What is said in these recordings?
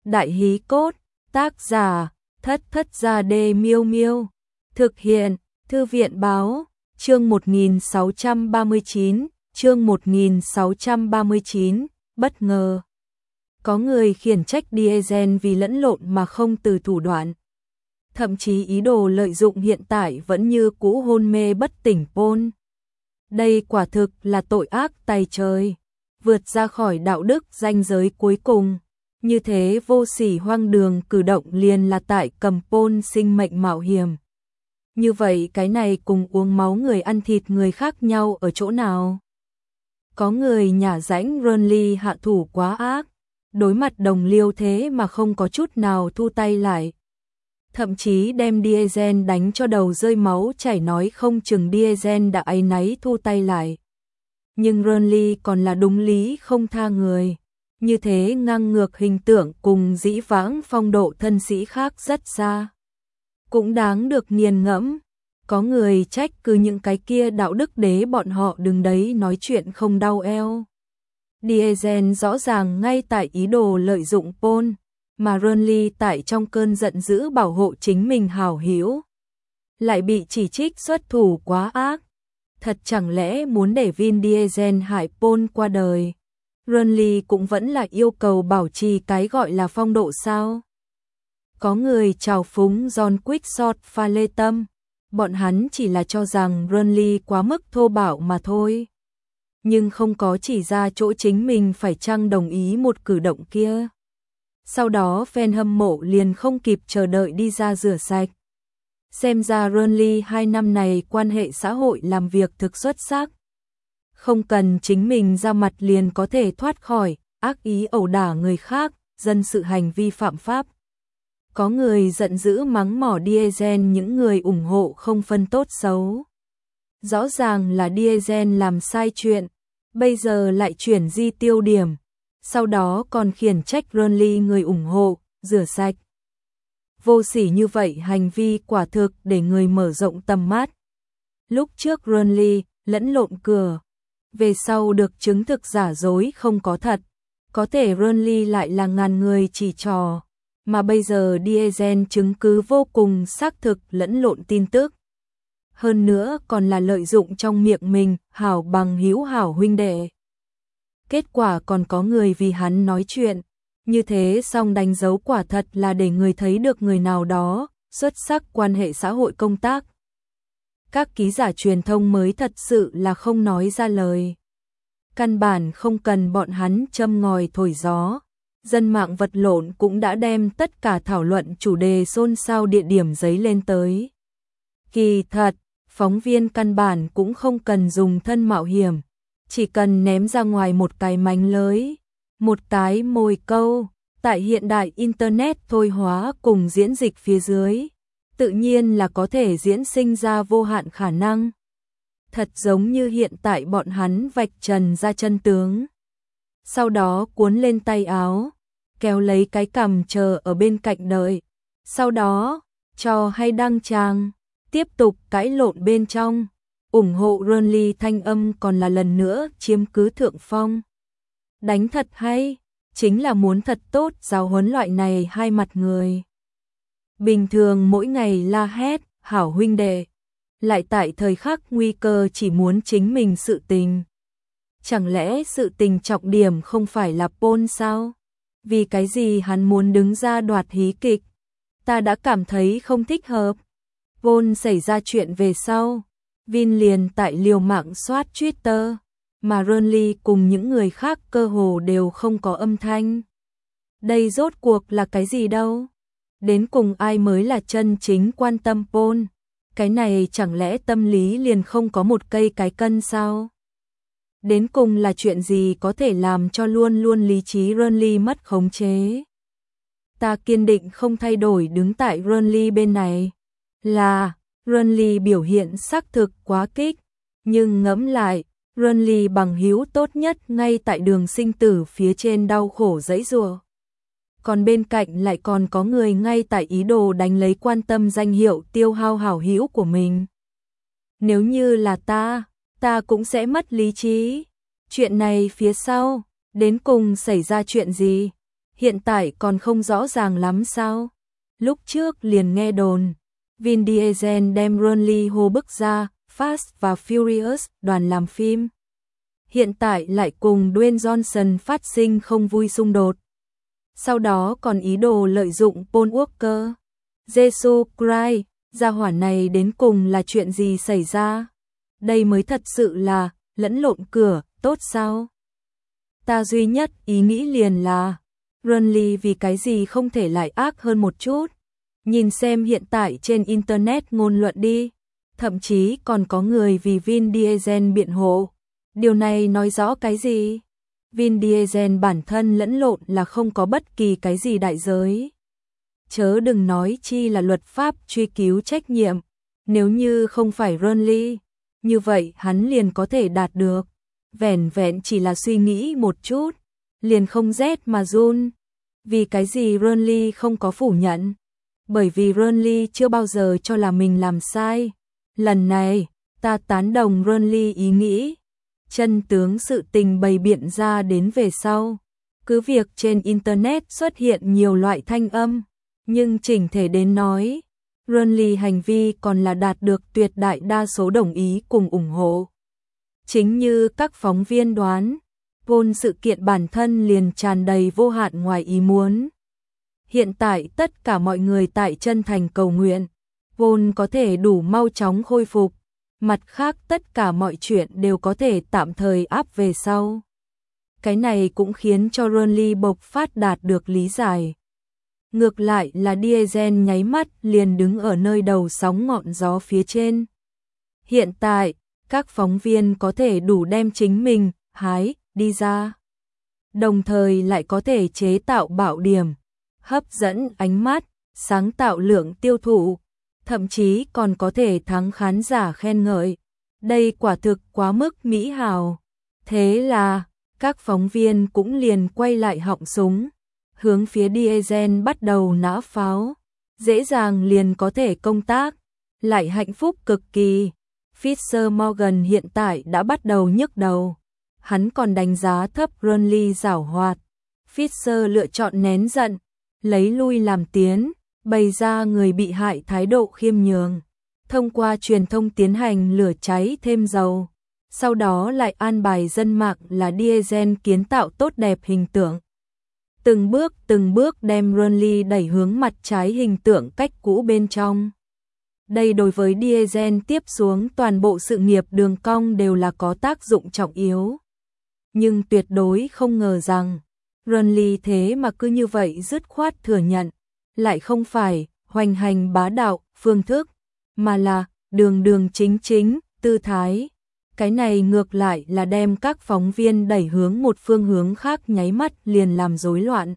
Đại hí cốt, tác giả, Thất Thất Gia Đê Miêu Miêu. Thực hiện, Thư viện báo, chương 1639, chương 1639, bất ngờ. Có người khiển trách Diesel vì lẫn lộn mà không từ thủ đoạn. Thậm chí ý đồ lợi dụng hiện tại vẫn như cũ hôn mê bất tỉnh Paul. Đây quả thực là tội ác tày trời, vượt ra khỏi đạo đức ranh giới cuối cùng. Như thế vô sỉ hoang đường cử động liền là tại cầm Paul sinh mệnh mạo hiểm. Như vậy cái này cùng uống máu người ăn thịt người khác nhau ở chỗ nào? Có người nhả rãnh Burnley hạ thủ quá ác, đối mặt đồng liêu thế mà không có chút nào thu tay lại. Thậm chí đem Diesel đánh cho đầu rơi máu chảy, nói không chừng Diesel đã áy náy thu tay lại. Nhưng Burnley còn là đúng lý không tha người. Như thế ngang ngược hình tượng cùng dĩ vãng phong độ thân sĩ khác rất xa. Cũng đáng được nghiền ngẫm. Có người trách cứ những cái kia đạo đức đế bọn họ đừng đấy nói chuyện không đau eo. Diesel rõ ràng ngay tại ý đồ lợi dụng Paul, mà Burnley tại trong cơn giận dữ bảo hộ chính mình hảo hữu, lại bị chỉ trích xuất thủ quá ác. Thật chẳng lẽ muốn để Vin Diesel hại Paul qua đời? Burnley cũng vẫn là yêu cầu bảo trì cái gọi là phong độ sao? Có người trào phúng John Quickshot pha lê tâm, bọn hắn chỉ là cho rằng Burnley quá mức thô bạo mà thôi. Nhưng không có chỉ ra chỗ chính mình phải chăng đồng ý một cử động kia. Sau đó fan hâm mộ liền không kịp chờ đợi đi ra rửa sạch. Xem ra Burnley 2 năm này quan hệ xã hội làm việc thực xuất sắc. Không cần chính mình ra mặt liền có thể thoát khỏi ác ý ẩu đả người khác, dân sự hành vi phạm pháp. Có người giận dữ mắng mỏ Diesel, những người ủng hộ không phân tốt xấu. Rõ ràng là Diesel làm sai chuyện, bây giờ lại chuyển di tiêu điểm, sau đó còn khiển trách Burnley người ủng hộ, rửa sạch. Vô sỉ như vậy hành vi quả thực để người mở rộng tầm mắt. Lúc trước Burnley lẫn lộn cửa, về sau được chứng thực giả dối không có thật, có thể Burnley lại là ngàn người chỉ trò, mà bây giờ Diesel chứng cứ vô cùng xác thực lẫn lộn tin tức. Hơn nữa còn là lợi dụng trong miệng mình, hảo bằng hữu hảo huynh đệ. Kết quả còn có người vì hắn nói chuyện, như thế xong đánh dấu quả thật là để người thấy được người nào đó xuất sắc quan hệ xã hội công tác. Các ký giả truyền thông mới thật sự là không nói ra lời. Căn bản không cần bọn hắn châm ngòi thổi gió. Dân mạng vật lộn cũng đã đem tất cả thảo luận chủ đề xôn xao địa điểm giấy lên tới. Kỳ thật, phóng viên căn bản cũng không cần dùng thân mạo hiểm, chỉ cần ném ra ngoài một cái mánh lưới, một cái mồi câu, tại hiện đại Internet thôi hóa cùng diễn dịch phía dưới, tự nhiên là có thể diễn sinh ra vô hạn khả năng. Thật giống như hiện tại bọn hắn vạch trần ra chân tướng. Sau đó cuốn lên tay áo, kéo lấy cái cằm chờ ở bên cạnh đợi. Sau đó, cho hay đăng tràng, tiếp tục cãi lộn bên trong. Ủng hộ Burnley thanh âm còn là lần nữa chiếm cứ thượng phong. Đánh thật hay, chính là muốn thật tốt giáo huấn loại này hai mặt người. Bình thường mỗi ngày la hét, hảo huynh đệ, lại tại thời khắc nguy cơ chỉ muốn chính mình sự tình. Chẳng lẽ sự tình trọng điểm không phải là Paul sao? Vì cái gì hắn muốn đứng ra đoạt hí kịch? Ta đã cảm thấy không thích hợp. Paul xảy ra chuyện về sau, Vin liền tại liều mạng soát Twitter, mà Burnley cùng những người khác cơ hồ đều không có âm thanh. Đây rốt cuộc là cái gì đâu? Đến cùng ai mới là chân chính quan tâm Paul? Cái này chẳng lẽ tâm lý liền không có một cây cái cân sao? Đến cùng là chuyện gì có thể làm cho luôn luôn lý trí Burnley mất khống chế? Ta kiên định không thay đổi đứng tại Burnley bên này. Là, Burnley biểu hiện xác thực quá kích, nhưng ngẫm lại, Burnley bằng hữu tốt nhất ngay tại đường sinh tử phía trên đau khổ giãy giụa. Còn bên cạnh lại còn có người ngay tại ý đồ đánh lấy quan tâm danh hiệu tiêu hao hảo hữu của mình. Nếu như là ta cũng sẽ mất lý trí. Chuyện này phía sau, đến cùng xảy ra chuyện gì? Hiện tại còn không rõ ràng lắm sao? Lúc trước liền nghe đồn, Vin Diesel đem Ronly hô bức ra Fast và Furious đoàn làm phim. Hiện tại lại cùng Dwayne Johnson phát sinh không vui xung đột. Sau đó còn ý đồ lợi dụng Paul Walker. Jesus Christ, gia hỏa này đến cùng là chuyện gì xảy ra? Đây mới thật sự là lẫn lộn cửa, tốt sao? Ta duy nhất ý nghĩ liền là Ronly vì cái gì không thể lại ác hơn một chút. Nhìn xem hiện tại trên Internet ngôn luận đi. Thậm chí còn có người vì Vin Diesel biện hộ. Điều này nói rõ cái gì? Vin Diesel bản thân lẫn lộn là không có bất kỳ cái gì đại giới. Chớ đừng nói chi là luật pháp truy cứu trách nhiệm. Nếu như không phải Ronly, như vậy hắn liền có thể đạt được. Vẻn vẹn chỉ là suy nghĩ một chút, liền không rét mà run. Vì cái gì Ronly không có phủ nhận? Bởi vì Ronly chưa bao giờ cho là mình làm sai. Lần này, ta tán đồng Ronly ý nghĩ. Chân tướng sự tình bày biện ra đến về sau. Cứ việc trên Internet xuất hiện nhiều loại thanh âm, nhưng chỉnh thể đến nói, Ronly hành vi còn là đạt được tuyệt đại đa số đồng ý cùng ủng hộ. Chính như các phóng viên đoán, vốn sự kiện bản thân liền tràn đầy vô hạn ngoài ý muốn. Hiện tại tất cả mọi người tại chân thành cầu nguyện, vốn có thể đủ mau chóng khôi phục. Mặt khác tất cả mọi chuyện đều có thể tạm thời áp về sau. Cái này cũng khiến cho Ronly bộc phát đạt được lý giải. Ngược lại là Diesel nháy mắt liền đứng ở nơi đầu sóng ngọn gió phía trên. Hiện tại, các phóng viên có thể đủ đem chính mình hái đi ra. Đồng thời lại có thể chế tạo bạo điểm, hấp dẫn ánh mắt, sáng tạo lượng tiêu thụ, thậm chí còn có thể thắng khán giả khen ngợi. Đây quả thực quá mức mỹ hào. Thế là, các phóng viên cũng liền quay lại họng súng, hướng phía Diesel bắt đầu nã pháo. Dễ dàng liền có thể công tác, lại hạnh phúc cực kỳ. Fisher Morgan hiện tại đã bắt đầu nhức đầu. Hắn còn đánh giá thấp Ronly giảo hoạt. Fisher lựa chọn nén giận, lấy lui làm tiến, bày ra người bị hại thái độ khiêm nhường. Thông qua truyền thông tiến hành lửa cháy thêm dầu. Sau đó lại an bài dân mạng là Diesel kiến tạo tốt đẹp hình tượng. Từng bước đem Ronly đẩy hướng mặt trái hình tượng cách cũ bên trong. Đây đối với Diesel tiếp xuống toàn bộ sự nghiệp đường cong đều là có tác dụng trọng yếu. Nhưng tuyệt đối không ngờ rằng, Ronly thế mà cứ như vậy dứt khoát thừa nhận, lại không phải hoành hành bá đạo, phương thức, mà là đường chính, tư thái. Cái này ngược lại là đem các phóng viên đẩy hướng một phương hướng khác nháy mắt liền làm rối loạn.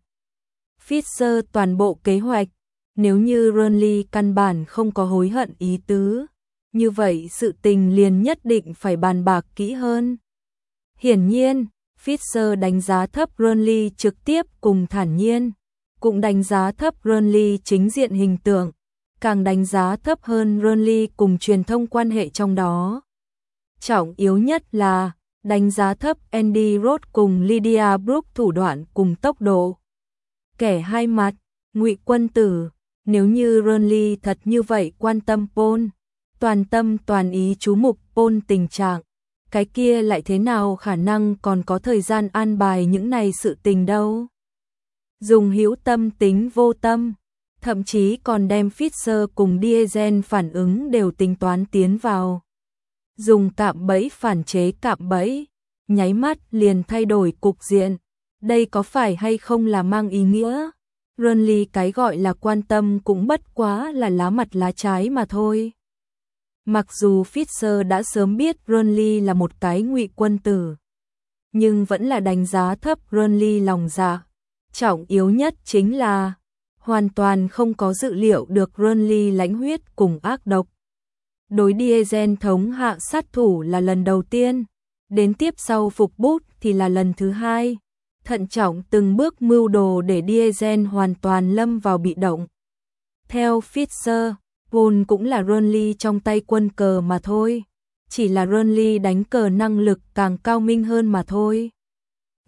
Fisher toàn bộ kế hoạch, nếu như Ronly căn bản không có hối hận ý tứ, như vậy sự tình liền nhất định phải bàn bạc kỹ hơn. Hiển nhiên, Fisher đánh giá thấp Ronly trực tiếp cùng thản nhiên, cũng đánh giá thấp Ronly chính diện hình tượng, càng đánh giá thấp hơn Ronly cùng truyền thông quan hệ trong đó. Trọng yếu nhất là đánh giá thấp Andy Roth cùng Lydia Brooke thủ đoạn cùng tốc độ. Kẻ hai mặt, Ngụy Quân Tử, nếu như Ronly thật như vậy quan tâm Paul, toàn tâm toàn ý chú mục Paul tình trạng, cái kia lại thế nào khả năng còn có thời gian an bài những này sự tình đâu. Dùng hữu tâm tính vô tâm, thậm chí còn đem Fisher cùng Diesel phản ứng đều tính toán tiến vào. Dùng cạm bẫy phản chế cạm bẫy, nháy mắt liền thay đổi cục diện. Đây có phải hay không là mang ý nghĩa? Ronly cái gọi là quan tâm cũng bất quá là lá mặt lá trái mà thôi. Mặc dù Fisher đã sớm biết Ronly là một cái Ngụy Quân Tử, nhưng vẫn là đánh giá thấp Ronly lòng dạ. Trọng yếu nhất chính là hoàn toàn không có dự liệu được Ronly lãnh huyết cùng ác độc. Đối Diesel thống hạ sát thủ là lần đầu tiên, đến tiếp sau phục bút thì là lần thứ hai. Thận trọng từng bước mưu đồ để Diesel hoàn toàn lâm vào bị động. Theo Fisher, Paul cũng là Ronly trong tay quân cờ mà thôi. Chỉ là Ronly đánh cờ năng lực càng cao minh hơn mà thôi.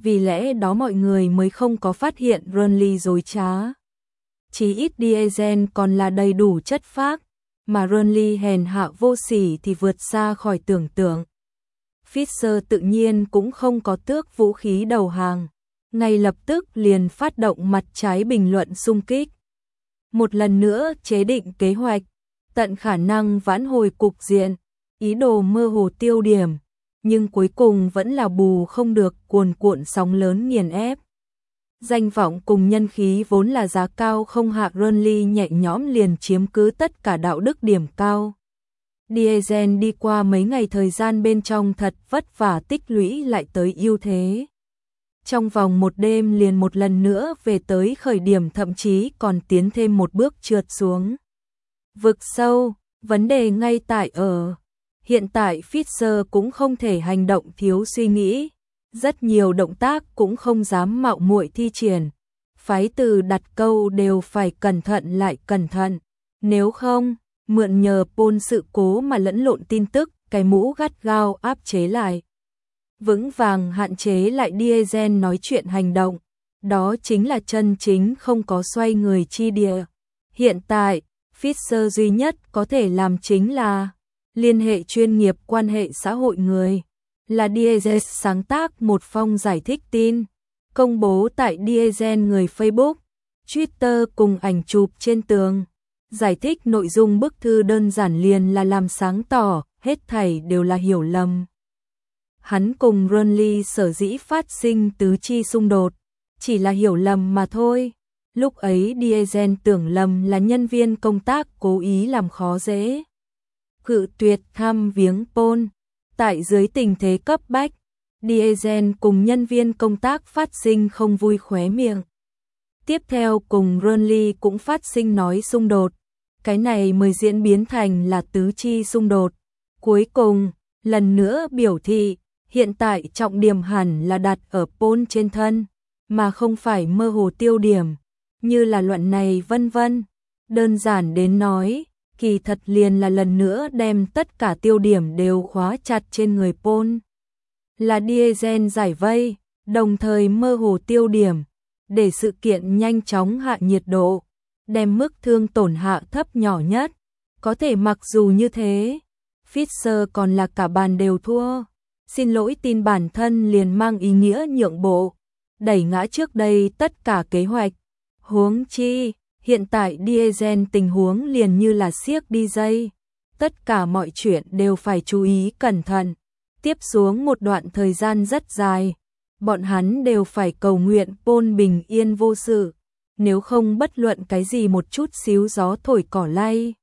vì lẽ đó mọi người mới không có phát hiện Renly dối trá. Chí ít Diesel còn là đầy đủ chất phác, mà Renly hèn hạ vô sỉ thì vượt xa khỏi tưởng tượng. Fisher tự nhiên cũng không có tước vũ khí đầu hàng, ngay lập tức liền phát động mặt trái bình luận xung kích. Một lần nữa chế định kế hoạch, tận khả năng vãn hồi cục diện, ý đồ mơ hồ tiêu điểm, nhưng cuối cùng vẫn là bù không được, cuồn cuộn sóng lớn nghiền ép. Danh vọng cùng nhân khí vốn là giá cao không hạ, Renly nhẹ nhõm liền chiếm cứ tất cả đạo đức điểm cao. Diesel đi qua mấy ngày thời gian bên trong thật vất vả tích lũy lại tới ưu thế. Trong vòng một đêm liền một lần nữa về tới khởi điểm, thậm chí còn tiến thêm một bước trượt xuống vực sâu. Vấn đề ngay tại ở hiện tại Fisher cũng không thể hành động thiếu suy nghĩ, rất nhiều động tác cũng không dám mạo muội thi triển. Phái từ đặt câu đều phải cẩn thận lại cẩn thận, nếu không, mượn nhờ Paul sự cố mà lẫn lộn tin tức, cái mũ gắt gao áp chế lại. Vững vàng hạn chế lại Diesel nói chuyện hành động, đó chính là chân chính không có xoay người chi địa. Hiện tại, Fisher duy nhất có thể làm chính là liên hệ chuyên nghiệp quan hệ xã hội người. Là Diesel sáng tác một phong giải thích tin, công bố tại Diesel người Facebook, Twitter cùng ảnh chụp trên tường. Giải thích nội dung bức thư đơn giản liền là làm sáng tỏ, hết thảy đều là hiểu lầm. Hắn cùng Renly sở dĩ phát sinh tứ chi xung đột, chỉ là hiểu lầm mà thôi. Lúc ấy Diesel tưởng lầm là nhân viên công tác cố ý làm khó dễ. Cự tuyệt thăm viếng Paul. Tại dưới tình thế cấp bách, Diesel cùng nhân viên công tác phát sinh không vui khóe miệng. Tiếp theo cùng Renly cũng phát sinh nói xung đột. Cái này mới diễn biến thành là tứ chi xung đột. Cuối cùng, lần nữa biểu thị, hiện tại trọng điểm hẳn là đặt ở Paul trên thân, mà không phải mơ hồ tiêu điểm, như là luận này vân vân. Đơn giản đến nói, kỳ thật liền là lần nữa đem tất cả tiêu điểm đều khóa chặt trên người Paul. Là Diesel giải vây, đồng thời mơ hồ tiêu điểm, để sự kiện nhanh chóng hạ nhiệt độ, đem mức thương tổn hạ thấp nhỏ nhất. Có thể mặc dù như thế, Fisher còn là cả bàn đều thua. Xin lỗi tin bản thân liền mang ý nghĩa nhượng bộ, đẩy ngã trước đây tất cả kế hoạch. Huống chi, hiện tại Diesel tình huống liền như là siếc đi dây. Tất cả mọi chuyện đều phải chú ý cẩn thận. Tiếp xuống một đoạn thời gian rất dài, bọn hắn đều phải cầu nguyện Paul bình yên vô sự, nếu không bất luận cái gì một chút xíu gió thổi cỏ lay.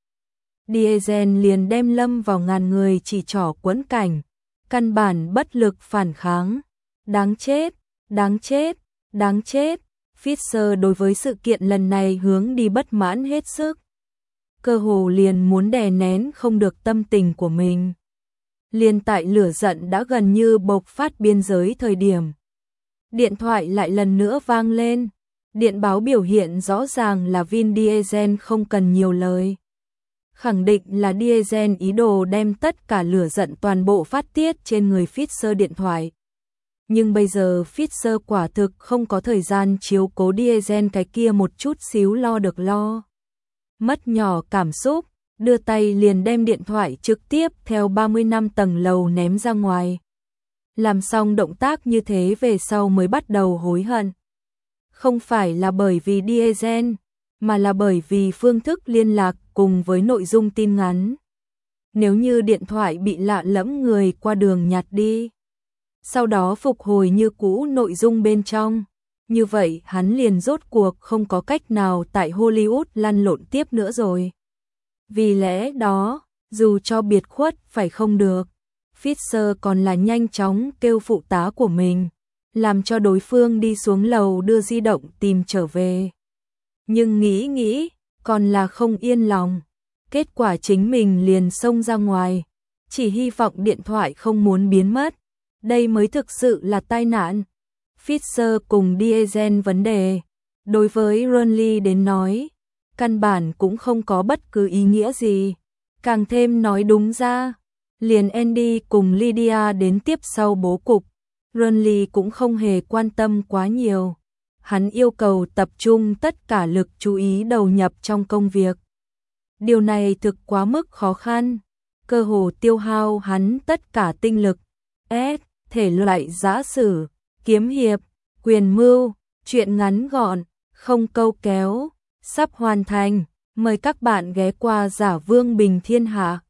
Diesel liền đem lâm vào ngàn người chỉ trỏ quẫn cảnh, căn bản bất lực phản kháng. Đáng chết, đáng chết, đáng chết. Fisher đối với sự kiện lần này hướng đi bất mãn hết sức. Cơ hồ liền muốn đè nén không được tâm tình của mình. Liền tại lửa giận đã gần như bộc phát biên giới thời điểm. Điện thoại lại lần nữa vang lên. Điện báo biểu hiện rõ ràng là Vin Diesel không cần nhiều lời. Khẳng định là Diesel ý đồ đem tất cả lửa giận toàn bộ phát tiết trên người Fisher điện thoại. Nhưng bây giờ Fisher quả thực không có thời gian chiếu cố Diesel cái kia một chút xíu lo được lo. Mất nhỏ cảm xúc, đưa tay liền đem điện thoại trực tiếp theo 35 tầng lầu ném ra ngoài. Làm xong động tác như thế về sau mới bắt đầu hối hận. Không phải là bởi vì Diesel, mà là bởi vì phương thức liên lạc cùng với nội dung tin ngắn. Nếu như điện thoại bị lạ lẫm người qua đường nhặt đi, sau đó phục hồi như cũ nội dung bên trong, như vậy hắn liền rốt cuộc không có cách nào tại Hollywood lăn lộn tiếp nữa rồi. Vì lẽ đó, dù cho biệt khuất phải không được, Fisher còn là nhanh chóng kêu phụ tá của mình, làm cho đối phương đi xuống lầu đưa di động tìm trở về. Nhưng nghĩ, còn là không yên lòng. Kết quả chính mình liền xông ra ngoài, chỉ hy vọng điện thoại không muốn biến mất. Đây mới thực sự là tai nạn. Fisher cùng Diesel vấn đề, đối với Renly đến nói, căn bản cũng không có bất cứ ý nghĩa gì. Càng thêm nói đúng ra, liền Andy cùng Lydia đến tiếp sau bố cục, Renly cũng không hề quan tâm quá nhiều. Hắn yêu cầu tập trung tất cả lực chú ý đầu nhập trong công việc. Điều này thực quá mức khó khăn, cơ hồ tiêu hao hắn tất cả tinh lực. Thể loại giã sử, kiếm hiệp, quyền mưu, truyện ngắn gọn, không câu kéo, sắp hoàn thành. Mời các bạn ghé qua Giả Vương Bình Thiên Hạ.